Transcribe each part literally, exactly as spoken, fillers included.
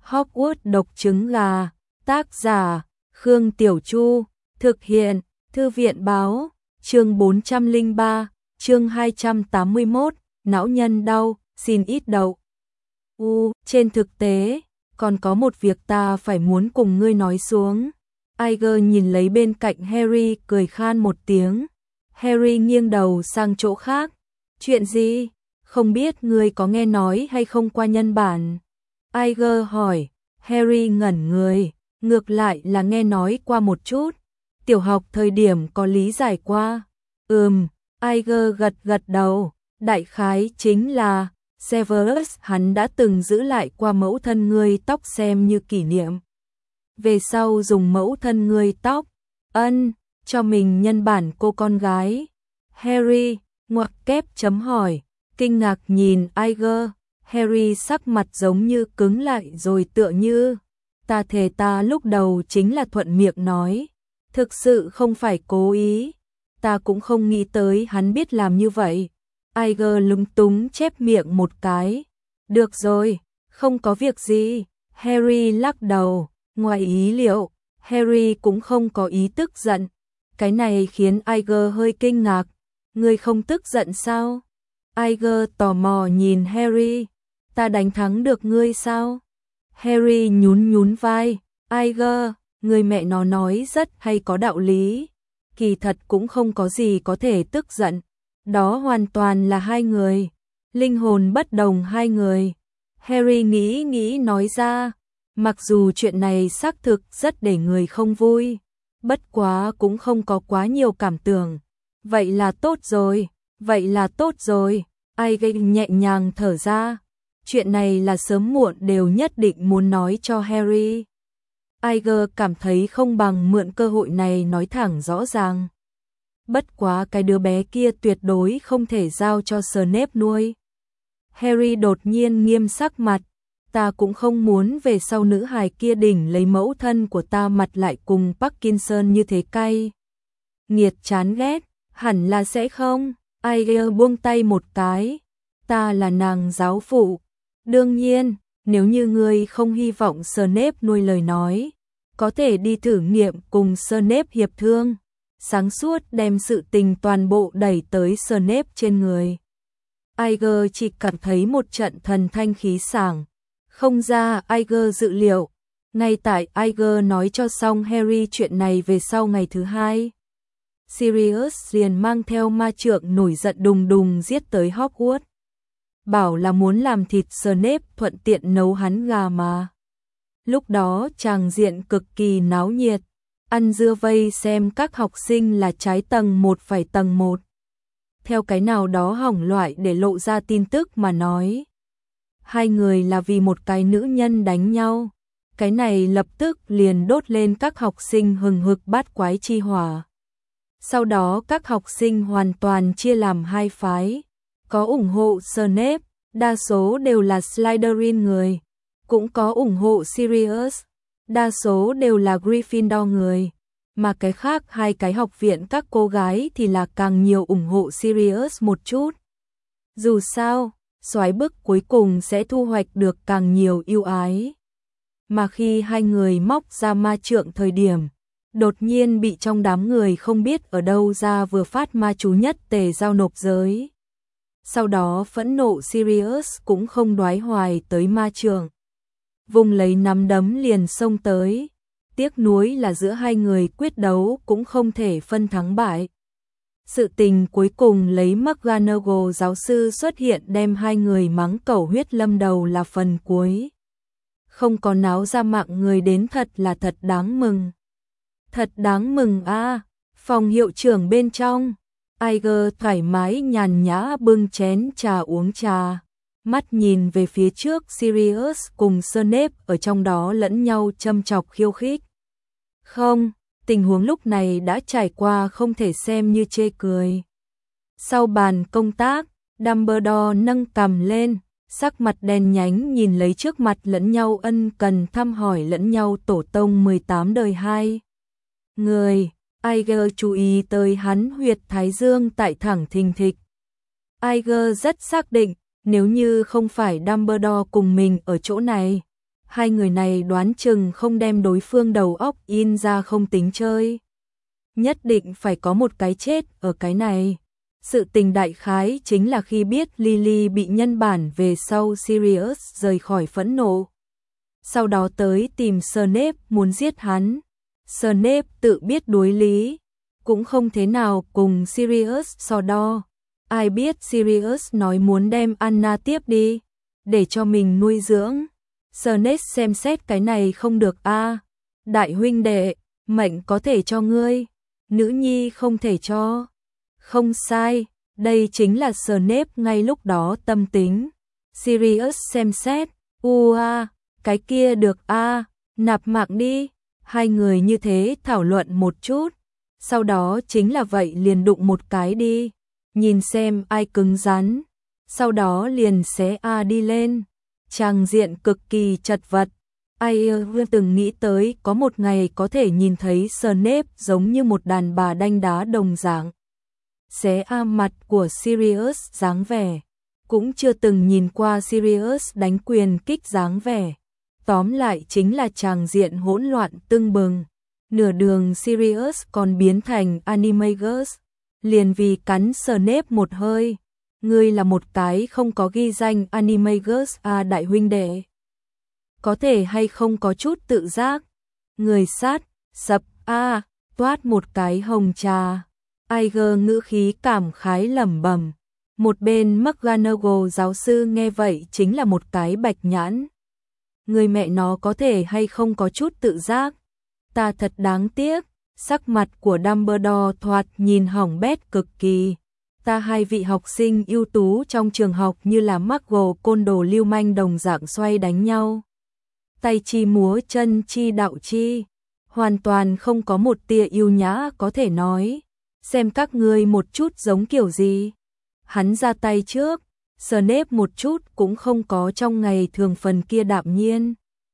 Hogwarts độc trứng gà, tác giả, Khương Tiểu Chu, thực hiện, Thư viện báo, chương bốn trăm lẻ ba, chương hai trăm tám mươi mốt, não nhân đau, xin ít đậu. U, trên thực tế, còn có một việc ta phải muốn cùng ngươi nói xuống. Iger nhìn lấy bên cạnh Harry cười khan một tiếng. Harry nghiêng đầu sang chỗ khác. Chuyện gì? Không biết ngươi có nghe nói hay không qua nhân bản? Iger hỏi. Harry ngẩn người, ngược lại là nghe nói qua một chút. Tiểu học thời điểm có lý giải qua. Ừm, Iger gật gật đầu. Đại khái chính là Severus hắn đã từng giữ lại qua mẫu thân ngươi tóc xem như kỷ niệm. Về sau dùng mẫu thân ngươi tóc, ân, cho mình nhân bản cô con gái. Harry, ngoặc kép chấm hỏi, kinh ngạc nhìn Iger. Harry sắc mặt giống như cứng lại rồi tựa như, ta thề ta lúc đầu chính là thuận miệng nói. Thực sự không phải cố ý, ta cũng không nghĩ tới hắn biết làm như vậy. Iger lúng túng chép miệng một cái. Được rồi, không có việc gì. Harry lắc đầu. Ngoài ý liệu, Harry cũng không có ý tức giận. Cái này khiến Iger hơi kinh ngạc. Ngươi không tức giận sao? Iger tò mò nhìn Harry. Ta đánh thắng được ngươi sao? Harry nhún nhún vai. Iger, người mẹ nó nói rất hay có đạo lý. Kỳ thật cũng không có gì có thể tức giận. Đó hoàn toàn là hai người. Linh hồn bất đồng hai người. Harry nghĩ nghĩ nói ra. Mặc dù chuyện này xác thực rất để người không vui. Bất quá cũng không có quá nhiều cảm tưởng. Vậy là tốt rồi. Vậy là tốt rồi. Iger nhẹ nhàng thở ra. Chuyện này là sớm muộn đều nhất định muốn nói cho Harry. Iger cảm thấy không bằng mượn cơ hội này nói thẳng rõ ràng. Bất quá cái đứa bé kia tuyệt đối không thể giao cho Snape nuôi. Harry đột nhiên nghiêm sắc mặt. Ta cũng không muốn về sau nữ hài kia đỉnh lấy mẫu thân của ta mặt lại cùng Parkinson như thế cay. Nghiệt chán ghét, hẳn là sẽ không. Iger buông tay một cái. Ta là nàng giáo phụ. Đương nhiên, nếu như ngươi không hy vọng Snape nuôi lời nói, có thể đi thử nghiệm cùng Snape hiệp thương. Sáng suốt đem sự tình toàn bộ đẩy tới Snape trên người. Iger chỉ cảm thấy một trận thần thanh khí sảng. Không ra Iger dự liệu. Ngay tại Iger nói cho xong Harry chuyện này về sau ngày thứ hai, Sirius liền mang theo ma trượng nổi giận đùng đùng giết tới Hogwarts. Bảo là muốn làm thịt Snape thuận tiện nấu hắn gà mà. Lúc đó tràng diện cực kỳ náo nhiệt. Ăn dưa vây xem các học sinh là trái tầng một phải tầng một. Theo cái nào đó hỏng loại để lộ ra tin tức mà nói. Hai người là vì một cái nữ nhân đánh nhau. Cái này lập tức liền đốt lên các học sinh hừng hực bát quái chi hỏa. Sau đó các học sinh hoàn toàn chia làm hai phái. Có ủng hộ Snape, đa số đều là Slytherin người. Cũng có ủng hộ Sirius, đa số đều là Gryffindor người. Mà cái khác hai cái học viện các cô gái thì là càng nhiều ủng hộ Sirius một chút. Dù sao, soái bức cuối cùng sẽ thu hoạch được càng nhiều ưu ái. Mà khi hai người móc ra ma trượng thời điểm, đột nhiên bị trong đám người không biết ở đâu ra vừa phát ma chú nhất tề giao nộp giới. Sau đó phẫn nộ Sirius cũng không đoái hoài tới ma trượng. Vùng lấy nắm đấm liền xông tới. Tiếc nuối là giữa hai người quyết đấu cũng không thể phân thắng bại. Sự tình cuối cùng lấy McGonagall giáo sư xuất hiện đem hai người mắng cẩu huyết lâm đầu là phần cuối. Không có náo ra mạng người đến thật là thật đáng mừng. Thật đáng mừng a. À, phòng hiệu trưởng bên trong. Iger thoải mái nhàn nhã bưng chén trà uống trà. Mắt nhìn về phía trước Sirius cùng Snape ở trong đó lẫn nhau châm chọc khiêu khích. Không, tình huống lúc này đã trải qua không thể xem như chê cười. Sau bàn công tác, Dumbledore nâng cằm lên, sắc mặt đen nhánh nhìn lấy trước mặt lẫn nhau ân cần thăm hỏi lẫn nhau tổ tông mười tám đời hai. Người, Iger chú ý tới hắn huyệt thái dương tại thẳng thình thịch. Iger rất xác định, nếu như không phải Dumbledore cùng mình ở chỗ này, Hai người này đoán chừng không đem đối phương đầu óc in ra không tính chơi. Nhất định phải có một cái chết ở cái này. Sự tình đại khái chính là khi biết Lily bị nhân bản về sau Sirius rời khỏi phẫn nộ. Sau đó tới tìm Snape muốn giết hắn. Snape tự biết đối lý, cũng không thế nào cùng Sirius so đo. Ai biết Sirius nói muốn đem Anna tiếp đi, để cho mình nuôi dưỡng. Snape xem xét cái này không được a, đại huynh đệ, mệnh có thể cho ngươi, nữ nhi không thể cho. Không sai, đây chính là Snape ngay lúc đó tâm tính. Sirius xem xét, u a, cái kia được a, nạp mạng đi. Hai người như thế thảo luận một chút, sau đó chính là vậy liền đụng một cái đi, nhìn xem ai cứng rắn, sau đó liền xé a đi lên. Tràng diện cực kỳ chật vật. Ai vừa từng nghĩ tới có một ngày có thể nhìn thấy Snape giống như một đàn bà đanh đá đồng dạng. Xé a mặt của Sirius dáng vẻ, cũng chưa từng nhìn qua Sirius đánh quyền kích dáng vẻ. Tóm lại chính là tràng diện hỗn loạn tưng bừng. Nửa đường Sirius còn biến thành Animagus, liền vì cắn Snape một hơi. Ngươi là một cái không có ghi danh Animagus a đại huynh đệ. Có thể hay không có chút tự giác. Người sát, sập a, toát một cái hồng trà. Iger ngữ khí cảm khái lẩm bẩm. Một bên McGonagall giáo sư nghe vậy chính là một cái bạch nhãn. Người mẹ nó có thể hay không có chút tự giác. Ta thật đáng tiếc. Sắc mặt của Dumbledore thoạt nhìn hỏng bét cực kỳ. Ta hai vị học sinh ưu tú trong trường học như là Muggle côn đồ lưu manh đồng dạng xoay đánh nhau. Tay chi múa chân chi đạo chi, hoàn toàn không có một tia yêu nhã có thể nói. Xem các ngươi một chút giống kiểu gì. Hắn ra tay trước, Snape một chút cũng không có trong ngày thường phần kia đạm nhiên.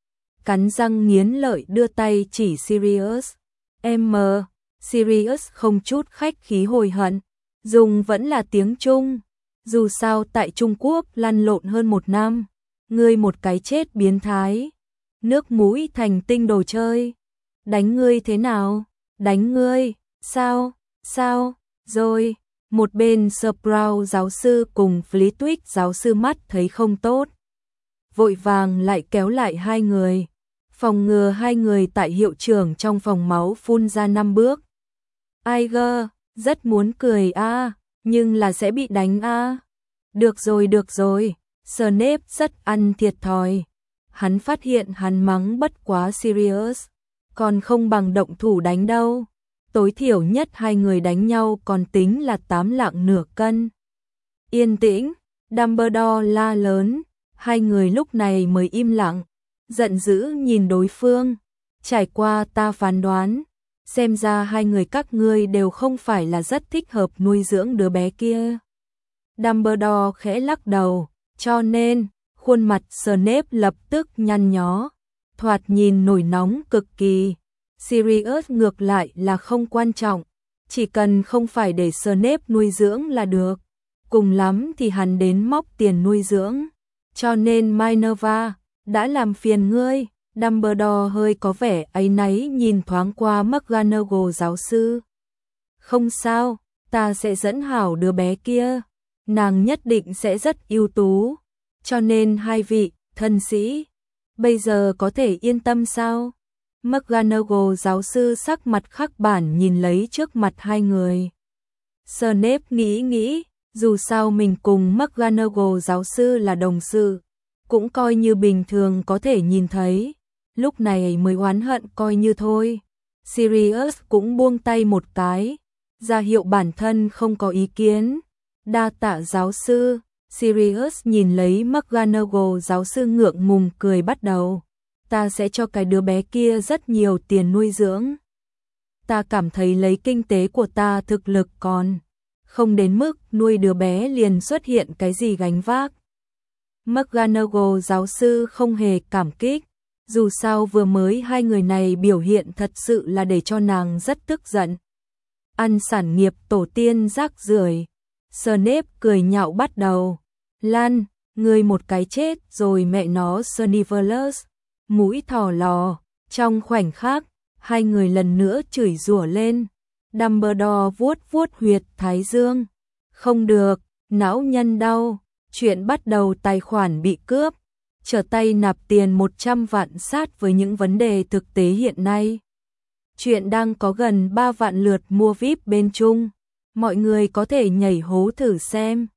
Cắn răng nghiến lợi đưa tay chỉ Sirius. Em mờ, Sirius không chút khách khí hồi hận, dùng vẫn là tiếng Trung. Dù sao tại Trung Quốc lăn lộn hơn một năm, ngươi một cái chết biến thái. Nước mũi thành tinh đồ chơi. Đánh ngươi thế nào? Đánh ngươi, sao, sao, rồi. Một bên Sprout giáo sư cùng Flitwick giáo sư mắt thấy không tốt, vội vàng lại kéo lại hai người, phòng ngừa hai người tại hiệu trưởng trong phòng máu phun ra năm bước. Iger rất muốn cười a, nhưng là sẽ bị đánh a. Được rồi được rồi, Snape rất ăn thiệt thòi. Hắn phát hiện hắn mắng bất quá Sirius, còn không bằng động thủ đánh đâu. Tối thiểu nhất hai người đánh nhau còn tính là tám lạng nửa cân. Yên tĩnh, Dumbledore la lớn, hai người lúc này mới im lặng, giận dữ nhìn đối phương. Trải qua ta phán đoán, xem ra hai người các ngươi đều không phải là rất thích hợp nuôi dưỡng đứa bé kia. Dumbledore khẽ lắc đầu, cho nên, khuôn mặt Snape lập tức nhăn nhó, thoạt nhìn nổi nóng cực kỳ. Sirius ngược lại là không quan trọng, chỉ cần không phải để Snape nuôi dưỡng là được. Cùng lắm thì hắn đến móc tiền nuôi dưỡng. Cho nên Minerva đã làm phiền ngươi. Dumbledore hơi có vẻ áy náy nhìn thoáng qua McGonagall giáo sư. Không sao, ta sẽ dẫn hảo đứa bé kia. Nàng nhất định sẽ rất ưu tú. Cho nên hai vị, thân sĩ, bây giờ có thể yên tâm sao? McGonagall giáo sư sắc mặt khắc bản nhìn lấy trước mặt hai người. Snape nghĩ nghĩ, dù sao mình cùng McGonagall giáo sư là đồng sự, cũng coi như bình thường có thể nhìn thấy, lúc này mới oán hận coi như thôi. Sirius cũng buông tay một cái, ra hiệu bản thân không có ý kiến. Đa tạ giáo sư. Sirius nhìn lấy McGonagall giáo sư ngượng ngùng cười bắt đầu. Ta sẽ cho cái đứa bé kia rất nhiều tiền nuôi dưỡng. Ta cảm thấy lấy kinh tế của ta thực lực còn không đến mức nuôi đứa bé liền xuất hiện cái gì gánh vác. McGonagall giáo sư không hề cảm kích, dù sao vừa mới hai người này biểu hiện thật sự là để cho nàng rất tức giận. Ăn sản nghiệp tổ tiên rác rưởi. Snape cười nhạo bắt đầu. Lan, ngươi một cái chết rồi mẹ nó Snivelus. mũi thò lò, trong khoảnh khắc, hai người lần nữa chửi rủa lên. Dumbledore vuốt vuốt huyệt thái dương. Không được, não nhân đau, chuyện bắt đầu tài khoản bị cướp, trở tay nạp tiền một trăm vạn sát với những vấn đề thực tế hiện nay. Chuyện đang có gần ba vạn lượt mua vi ai pi bên Trung, mọi người có thể nhảy hố thử xem.